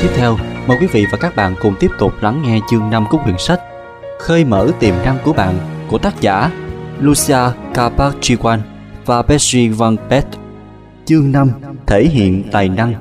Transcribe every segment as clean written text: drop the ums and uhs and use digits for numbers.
tiếp theo, mời quý vị và các bạn cùng tiếp tục lắng nghe chương 5 của quyển sách Khơi mở tiềm năng của bạn của tác giả Lucia Capachiwan và Betsy Van Pet. Chương 5: Thể hiện tài năng.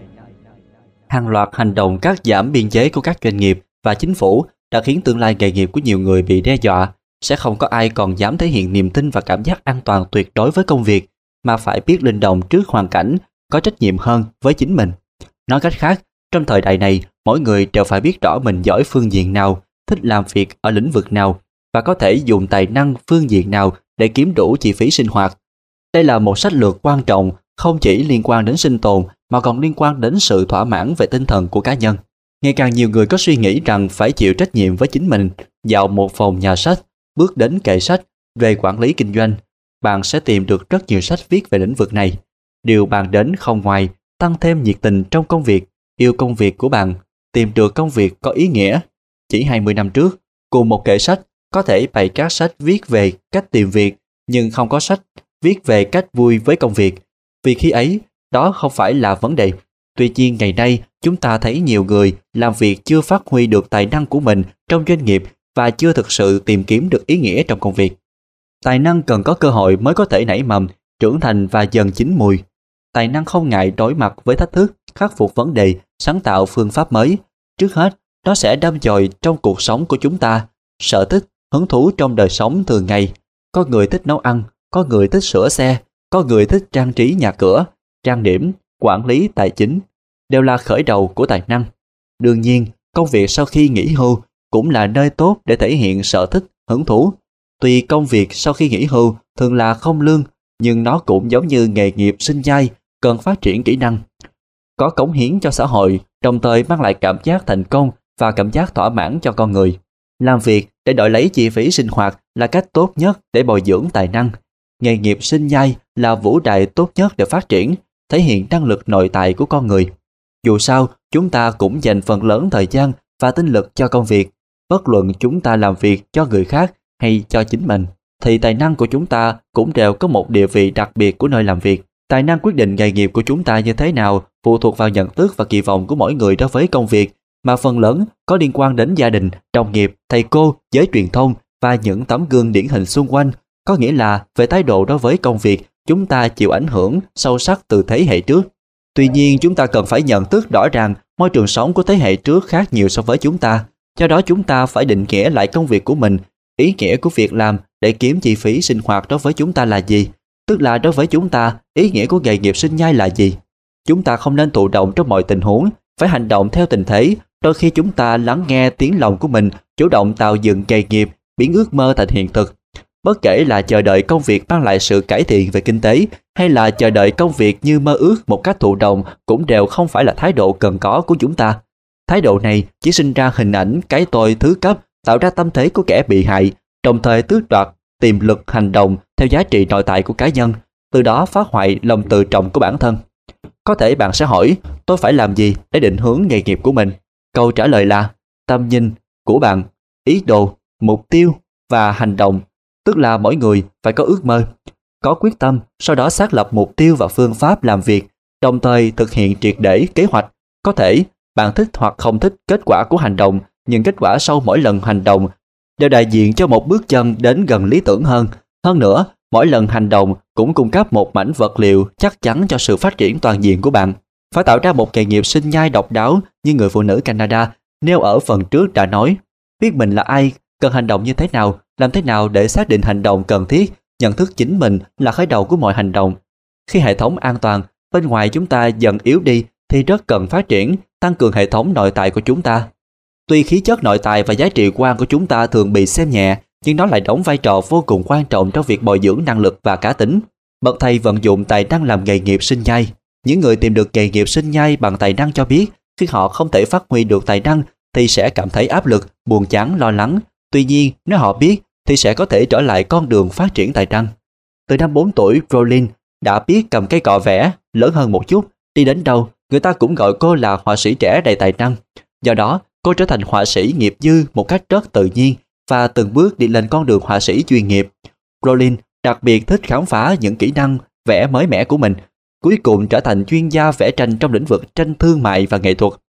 Hàng loạt hành động cắt giảm biên chế của các doanh nghiệp và chính phủ đã khiến tương lai nghề nghiệp của nhiều người bị đe dọa. Sẽ không có ai còn dám thể hiện niềm tin và cảm giác an toàn tuyệt đối với công việc, mà phải biết linh động trước hoàn cảnh, có trách nhiệm hơn với chính mình. Nói cách khác, trong thời đại này, mỗi người đều phải biết rõ mình giỏi phương diện nào, thích làm việc ở lĩnh vực nào và có thể dùng tài năng phương diện nào để kiếm đủ chi phí sinh hoạt. Đây là một sách lược quan trọng, không chỉ liên quan đến sinh tồn mà còn liên quan đến sự thỏa mãn về tinh thần của cá nhân. Ngày càng nhiều người có suy nghĩ rằng phải chịu trách nhiệm với chính mình. Vào một phòng nhà sách, bước đến kệ sách về quản lý kinh doanh, bạn sẽ tìm được rất nhiều sách viết về lĩnh vực này. Điều bạn đến không ngoài tăng thêm nhiệt tình trong công việc, yêu công việc của bạn, tìm được công việc có ý nghĩa. Chỉ 20 năm trước, cùng một kệ sách có thể bày các sách viết về cách tìm việc, nhưng không có sách viết về cách vui với công việc, vì khi ấy, đó không phải là vấn đề. Tuy nhiên ngày nay, chúng ta thấy nhiều người làm việc chưa phát huy được tài năng của mình trong doanh nghiệp và chưa thực sự tìm kiếm được ý nghĩa trong công việc. Tài năng cần có cơ hội mới có thể nảy mầm, trưởng thành và dần chín mùi. Tài năng không ngại đối mặt với thách thức, khắc phục vấn đề, sáng tạo phương pháp mới. Trước hết, nó sẽ đâm chồi trong cuộc sống của chúng ta, sở thích, hứng thú trong đời sống thường ngày. Có người thích nấu ăn, có người thích sửa xe, có người thích trang trí nhà cửa, trang điểm, quản lý tài chính, đều là khởi đầu của tài năng. Đương nhiên, công việc sau khi nghỉ hưu cũng là nơi tốt để thể hiện sở thích, hứng thú. Tuy công việc sau khi nghỉ hưu thường là không lương, nhưng nó cũng giống như nghề nghiệp sinh nhai, cần phát triển kỹ năng, có cống hiến cho xã hội, đồng thời mang lại cảm giác thành công và cảm giác thỏa mãn cho con người. Làm việc để đổi lấy chi phí sinh hoạt là cách tốt nhất để bồi dưỡng tài năng. Nghề nghiệp sinh nhai là vũ đài tốt nhất để phát triển, thể hiện năng lực nội tại của con người. Dù sao, chúng ta cũng dành phần lớn thời gian và tinh lực cho công việc. Bất luận chúng ta làm việc cho người khác hay cho chính mình, thì tài năng của chúng ta cũng đều có một địa vị đặc biệt của nơi làm việc. Tài năng quyết định nghề nghiệp của chúng ta như thế nào phụ thuộc vào nhận thức và kỳ vọng của mỗi người đối với công việc, mà phần lớn có liên quan đến gia đình, đồng nghiệp, thầy cô, giới truyền thông và những tấm gương điển hình xung quanh. Có nghĩa là về thái độ đối với công việc, chúng ta chịu ảnh hưởng sâu sắc từ thế hệ trước. Tuy nhiên, chúng ta cần phải nhận thức rõ ràng môi trường sống của thế hệ trước khác nhiều so với chúng ta. Do đó chúng ta phải định nghĩa lại công việc của mình. Ý nghĩa của việc làm để kiếm chi phí sinh hoạt đối với chúng ta là gì? Tức là đối với chúng ta, ý nghĩa của nghề nghiệp sinh nhai là gì? Chúng ta không nên thụ động trong mọi tình huống, phải hành động theo tình thế. Đôi khi chúng ta lắng nghe tiếng lòng của mình, chủ động tạo dựng nghề nghiệp, biến ước mơ thành hiện thực. Bất kể là chờ đợi công việc mang lại sự cải thiện về kinh tế hay là chờ đợi công việc như mơ ước một cách thụ động, cũng đều không phải là thái độ cần có của chúng ta. Thái độ này chỉ sinh ra hình ảnh cái tôi thứ cấp, tạo ra tâm thế của kẻ bị hại, đồng thời tước đoạt tiềm lực hành động theo giá trị nội tại của cá nhân, từ đó phá hoại lòng tự trọng của bản thân. Có thể bạn sẽ hỏi, tôi phải làm gì để định hướng nghề nghiệp của mình? Câu trả lời là tầm nhìn của bạn, ý đồ, mục tiêu và hành động. Tức là mỗi người phải có ước mơ, có quyết tâm, sau đó xác lập mục tiêu và phương pháp làm việc, đồng thời thực hiện triệt để kế hoạch. Có thể bạn thích hoặc không thích kết quả của hành động, nhưng kết quả sau mỗi lần hành động đều đại diện cho một bước chân đến gần lý tưởng hơn. Hơn nữa, mỗi lần hành động cũng cung cấp một mảnh vật liệu chắc chắn cho sự phát triển toàn diện của bạn. Phải tạo ra một nghề nghiệp sinh nhai độc đáo như người phụ nữ Canada nêu ở phần trước đã nói. Biết mình là ai, cần hành động như thế nào, làm thế nào để xác định hành động cần thiết, nhận thức chính mình là khởi đầu của mọi hành động. Khi hệ thống an toàn bên ngoài chúng ta dần yếu đi thì rất cần phát triển, tăng cường hệ thống nội tại của chúng ta. Tuy khí chất nội tại và giá trị quan của chúng ta thường bị xem nhẹ, nhưng nó lại đóng vai trò vô cùng quan trọng trong việc bồi dưỡng năng lực và cá tính. Bậc thầy vận dụng tài năng làm nghề nghiệp sinh nhai. Những người tìm được nghề nghiệp sinh nhai bằng tài năng cho biết, khi họ không thể phát huy được tài năng thì sẽ cảm thấy áp lực, buồn chán, lo lắng. Tuy nhiên, nếu họ biết thì sẽ có thể trở lại con đường phát triển tài năng. Từ năm 4 tuổi, Rowling đã biết cầm cây cọ vẽ, lớn hơn một chút, đi đến đâu, người ta cũng gọi cô là họa sĩ trẻ đầy tài năng. Do đó, cô trở thành họa sĩ nghiệp dư một cách rất tự nhiên và từng bước đi lên con đường họa sĩ chuyên nghiệp. Rowling đặc biệt thích khám phá những kỹ năng vẽ mới mẻ của mình, cuối cùng trở thành chuyên gia vẽ tranh trong lĩnh vực tranh thương mại và nghệ thuật.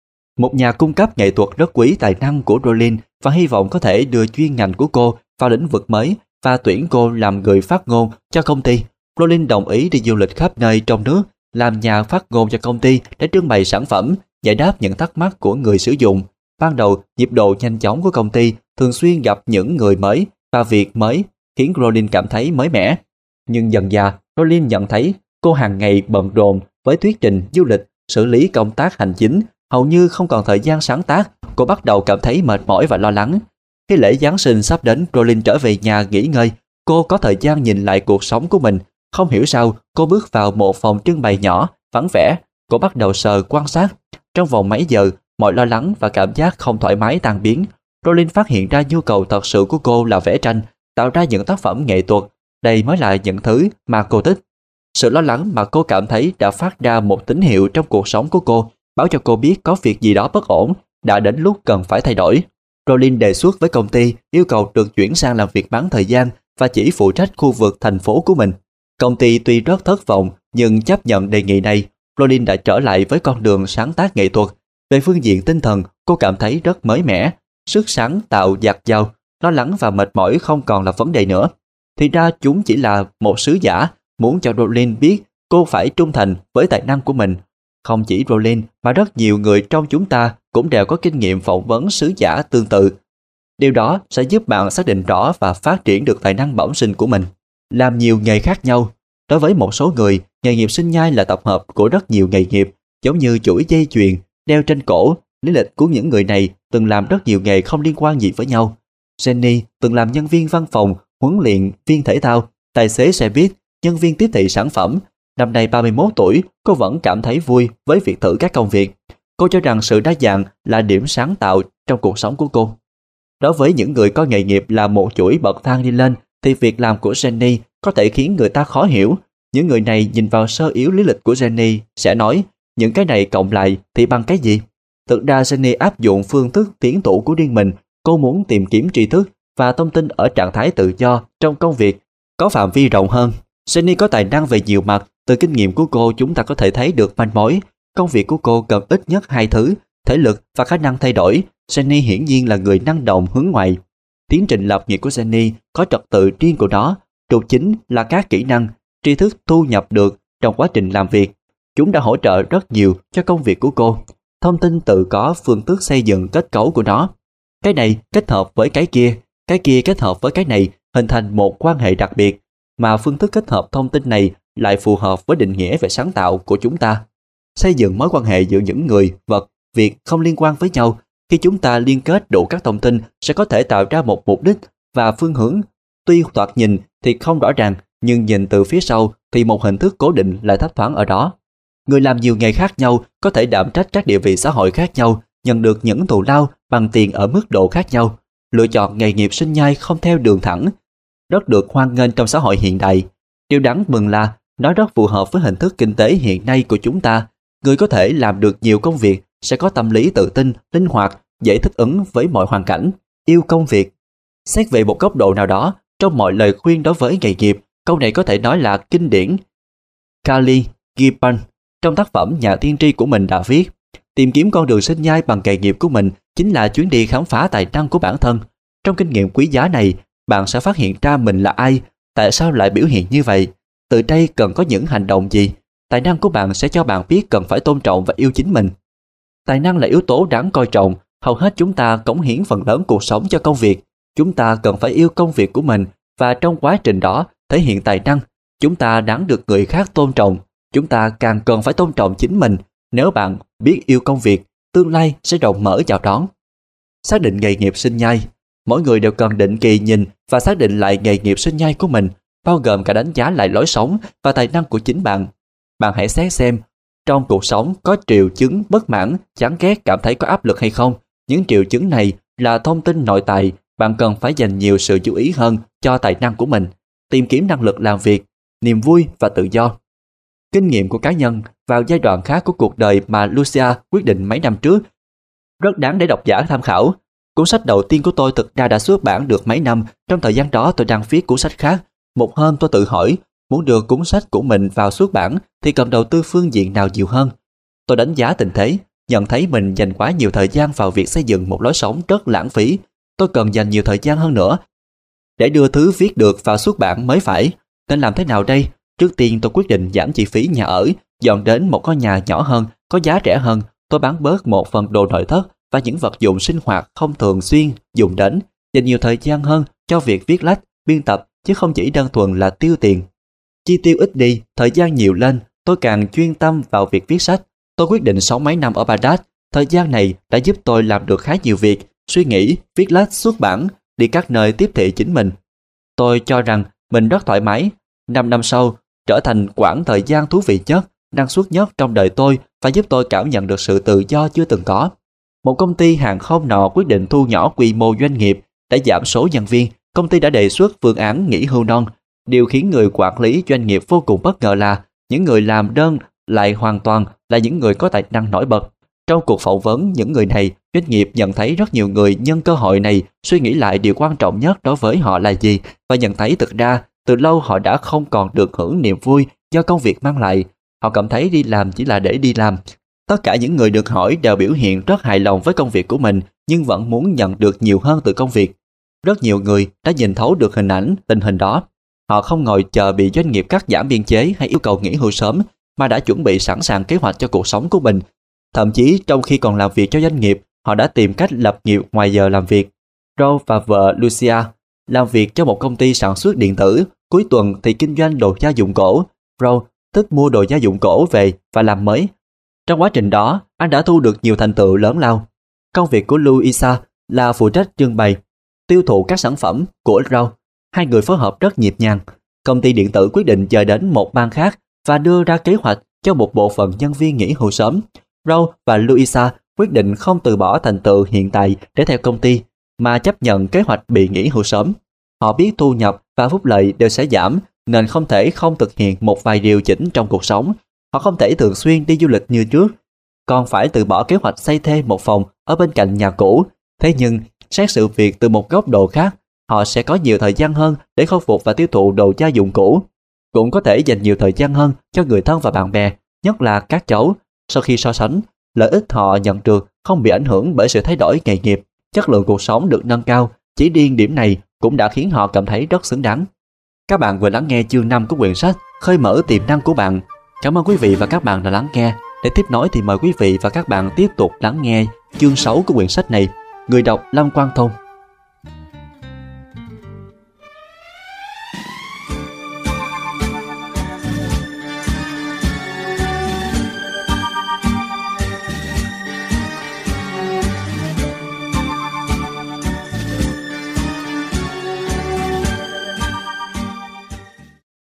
Một nhà cung cấp nghệ thuật rất quý tài năng của Rowling và hy vọng có thể đưa chuyên ngành của cô vào lĩnh vực mới và tuyển cô làm người phát ngôn cho công ty. Rowling đồng ý đi du lịch khắp nơi trong nước, làm nhà phát ngôn cho công ty để trưng bày sản phẩm, giải đáp những thắc mắc của người sử dụng. Ban đầu, nhịp độ nhanh chóng của công ty thường xuyên gặp những người mới và việc mới khiến Rowling cảm thấy mới mẻ. Nhưng dần dà, Rowling nhận thấy cô hàng ngày bận rộn với thuyết trình du lịch, xử lý công tác hành chính, hầu như không còn thời gian sáng tác. Cô bắt đầu cảm thấy mệt mỏi và lo lắng. Khi lễ Giáng sinh sắp đến, Rowling trở về nhà nghỉ ngơi. Cô có thời gian nhìn lại cuộc sống của mình. Không hiểu sao, cô bước vào một phòng trưng bày nhỏ, vắng vẻ. Cô bắt đầu sờ quan sát. Trong vòng mấy giờ, mọi lo lắng và cảm giác không thoải mái tan biến. Rowling phát hiện ra nhu cầu thật sự của cô là vẽ tranh, tạo ra những tác phẩm nghệ thuật. Đây mới là những thứ mà cô thích. Sự lo lắng mà cô cảm thấy đã phát ra một tín hiệu trong cuộc sống của cô, báo cho cô biết có việc gì đó bất ổn, đã đến lúc cần phải thay đổi. Rowling đề xuất với công ty yêu cầu được chuyển sang làm việc bán thời gian và chỉ phụ trách khu vực thành phố của mình. Công ty tuy rất thất vọng nhưng chấp nhận đề nghị này. Rowling đã trở lại với con đường sáng tác nghệ thuật. Về phương diện tinh thần, cô cảm thấy rất mới mẻ. Sức sáng tạo dạt dào, lo lắng và mệt mỏi không còn là vấn đề nữa. Thì ra chúng chỉ là một sứ giả muốn cho Rowling biết cô phải trung thành với tài năng của mình. Không chỉ Rowling mà rất nhiều người trong chúng ta cũng đều có kinh nghiệm phỏng vấn sứ giả tương tự. Điều đó sẽ giúp bạn xác định rõ và phát triển được tài năng bẩm sinh của mình. Làm nhiều nghề khác nhau. Đối với một số người, nghề nghiệp sinh nhai là tập hợp của rất nhiều nghề nghiệp, giống như chuỗi dây chuyền, đeo trên cổ. Lý lịch của những người này từng làm rất nhiều nghề không liên quan gì với nhau. Jenny từng làm nhân viên văn phòng, huấn luyện viên thể thao, tài xế xe buýt, nhân viên tiếp thị sản phẩm. Năm nay 31 tuổi, cô vẫn cảm thấy vui với việc thử các công việc. Cô cho rằng sự đa dạng là điểm sáng tạo trong cuộc sống của cô. Đối với những người có nghề nghiệp là một chuỗi bậc thang đi lên, thì việc làm của Jenny có thể khiến người ta khó hiểu. Những người này nhìn vào sơ yếu lý lịch của Jenny sẽ nói, những cái này cộng lại thì bằng cái gì? Thực ra Jenny áp dụng phương thức tiến thủ của riêng mình. Cô muốn tìm kiếm tri thức và thông tin ở trạng thái tự do trong công việc, có phạm vi rộng hơn. Jenny có tài năng về nhiều mặt. Từ kinh nghiệm của cô, chúng ta có thể thấy được manh mối. Công việc của cô cần ít nhất hai thứ: thể lực và khả năng thay đổi. Jenny hiển nhiên là người năng động hướng ngoại. Tiến trình lập nghiệp của Jenny có trật tự riêng của nó. Trục chính là các kỹ năng, tri thức thu nhập được trong quá trình làm việc. Chúng đã hỗ trợ rất nhiều cho công việc của cô. Thông tin tự có phương thức xây dựng kết cấu của nó. Cái này kết hợp với cái kia kết hợp với cái này hình thành một quan hệ đặc biệt, mà phương thức kết hợp thông tin này lại phù hợp với định nghĩa về sáng tạo của chúng ta. Xây dựng mối quan hệ giữa những người, vật, việc không liên quan với nhau. Khi chúng ta liên kết đủ các thông tin sẽ có thể tạo ra một mục đích và phương hướng. Tuy thoạt nhìn thì không rõ ràng, nhưng nhìn từ phía sau thì một hình thức cố định lại thấp thoáng ở đó. Người làm nhiều nghề khác nhau có thể đảm trách các địa vị xã hội khác nhau, nhận được những thù lao bằng tiền ở mức độ khác nhau. Lựa chọn nghề nghiệp sinh nhai không theo đường thẳng rất được hoan nghênh trong xã hội hiện đại. Điều đáng mừng là nó rất phù hợp với hình thức kinh tế hiện nay của chúng ta. Người có thể làm được nhiều công việc sẽ có tâm lý tự tin, linh hoạt, dễ thích ứng với mọi hoàn cảnh, yêu công việc. Xét về một góc độ nào đó, trong mọi lời khuyên đối với nghề nghiệp, câu này có thể nói là kinh điển. Carly Gibbon trong tác phẩm Nhà tiên tri của mình đã viết, tìm kiếm con đường sinh nhai bằng nghề nghiệp của mình chính là chuyến đi khám phá tài năng của bản thân. Trong kinh nghiệm quý giá này, bạn sẽ phát hiện ra mình là ai, tại sao lại biểu hiện như vậy, từ đây cần có những hành động gì. Tài năng của bạn sẽ cho bạn biết cần phải tôn trọng và yêu chính mình. Tài năng là yếu tố đáng coi trọng. Hầu hết chúng ta cống hiến phần lớn cuộc sống cho công việc. Chúng ta cần phải yêu công việc của mình và trong quá trình đó thể hiện tài năng. Chúng ta đáng được người khác tôn trọng. Chúng ta càng cần phải tôn trọng chính mình. Nếu bạn biết yêu công việc, tương lai sẽ rộng mở chào đón. Xác định nghề nghiệp sinh nhai. Mỗi người đều cần định kỳ nhìn và xác định lại nghề nghiệp sinh nhai của mình, bao gồm cả đánh giá lại lối sống và tài năng của chính bạn. Bạn hãy xét xem trong cuộc sống có triệu chứng bất mãn, chán ghét, cảm thấy có áp lực hay không. Những triệu chứng này là thông tin nội tại. Bạn cần phải dành nhiều sự chú ý hơn cho tài năng của mình, tìm kiếm năng lực làm việc, niềm vui và tự do. Kinh nghiệm của cá nhân vào giai đoạn khác của cuộc đời mà Lucia quyết định mấy năm trước rất đáng để độc giả tham khảo. Cuốn sách đầu tiên của tôi thực ra đã xuất bản được mấy năm. Trong thời gian đó tôi đang viết cuốn sách khác. Một hôm tôi tự hỏi, muốn đưa cuốn sách của mình vào xuất bản thì cần đầu tư phương diện nào nhiều hơn. Tôi đánh giá tình thế. nhận thấy mình dành quá nhiều thời gian vào việc xây dựng một lối sống rất lãng phí. Tôi cần dành nhiều thời gian hơn nữa để đưa thứ viết được vào xuất bản mới phải. Nên làm thế nào đây? Trước tiên tôi quyết định giảm chi phí nhà ở, dọn đến một ngôi nhà nhỏ hơn, có giá rẻ hơn. Tôi bán bớt một phần đồ nội thất và những vật dụng sinh hoạt không thường xuyên dùng đến, dành nhiều thời gian hơn cho việc viết lách, biên tập, chứ không chỉ đơn thuần là tiêu tiền. Chi tiêu ít đi, thời gian nhiều lên, tôi càng chuyên tâm vào việc viết sách. Tôi quyết định sống mấy năm ở Baghdad. Thời gian này đã giúp tôi làm được khá nhiều việc, suy nghĩ, viết lách, xuất bản, đi các nơi tiếp thị chính mình. Tôi cho rằng mình rất thoải mái. 5 năm sau, trở thành quãng thời gian thú vị nhất, năng suất nhất trong đời tôi và giúp tôi cảm nhận được sự tự do chưa từng có. Một công ty hàng không nọ quyết định thu nhỏ quy mô doanh nghiệp để giảm số nhân viên. Công ty đã đề xuất phương án nghỉ hưu non. Điều khiến người quản lý doanh nghiệp vô cùng bất ngờ là những người làm đơn lại hoàn toàn là những người có tài năng nổi bật. Trong cuộc phỏng vấn những người này, doanh nghiệp nhận thấy rất nhiều người nhân cơ hội này suy nghĩ lại điều quan trọng nhất đối với họ là gì và nhận thấy thực ra từ lâu họ đã không còn được hưởng niềm vui do công việc mang lại. Họ cảm thấy đi làm chỉ là để đi làm. Tất cả những người được hỏi đều biểu hiện rất hài lòng với công việc của mình nhưng vẫn muốn nhận được nhiều hơn từ công việc. Rất nhiều người đã nhìn thấu được tình hình đó. Họ không ngồi chờ bị doanh nghiệp cắt giảm biên chế hay yêu cầu nghỉ hưu sớm mà đã chuẩn bị sẵn sàng kế hoạch cho cuộc sống của mình. Thậm chí trong khi còn làm việc cho doanh nghiệp, họ đã tìm cách lập nghiệp ngoài giờ làm việc. Joe và vợ Lucia làm việc cho một công ty sản xuất điện tử, cuối tuần thì kinh doanh đồ gia dụng cổ. Joe thích mua đồ gia dụng cổ về và làm mới. Trong quá trình đó, anh đã thu được nhiều thành tựu lớn lao. Công việc của Luisa là phụ trách trưng bày, tiêu thụ các sản phẩm của Joe. Hai người phối hợp rất nhịp nhàng. Công ty điện tử quyết định chờ đến một bang khác và đưa ra kế hoạch cho một bộ phận nhân viên nghỉ hưu sớm. Joe và Luisa quyết định không từ bỏ thành tựu hiện tại để theo công ty, mà chấp nhận kế hoạch bị nghỉ hưu sớm. Họ biết thu nhập và phúc lợi đều sẽ giảm, nên không thể không thực hiện một vài điều chỉnh trong cuộc sống. Họ không thể thường xuyên đi du lịch như trước, còn phải từ bỏ kế hoạch xây thêm một phòng ở bên cạnh nhà cũ. Thế nhưng, xét sự việc từ một góc độ khác, họ sẽ có nhiều thời gian hơn để khôi phục và tiêu thụ đồ gia dụng cũ. Cũng có thể dành nhiều thời gian hơn cho người thân và bạn bè, nhất là các cháu. Sau khi so sánh, lợi ích họ nhận được không bị ảnh hưởng bởi sự thay đổi nghề nghiệp, chất lượng cuộc sống được nâng cao. Chỉ riêng điểm này cũng đã khiến họ cảm thấy rất xứng đáng. Các bạn vừa lắng nghe chương 5 của quyển sách Khơi mở tiềm năng của bạn. Cảm ơn quý vị và các bạn đã lắng nghe. Để tiếp nối thì mời quý vị và các bạn tiếp tục lắng nghe chương 6 của quyển sách này. Người đọc Lâm Quang Thông.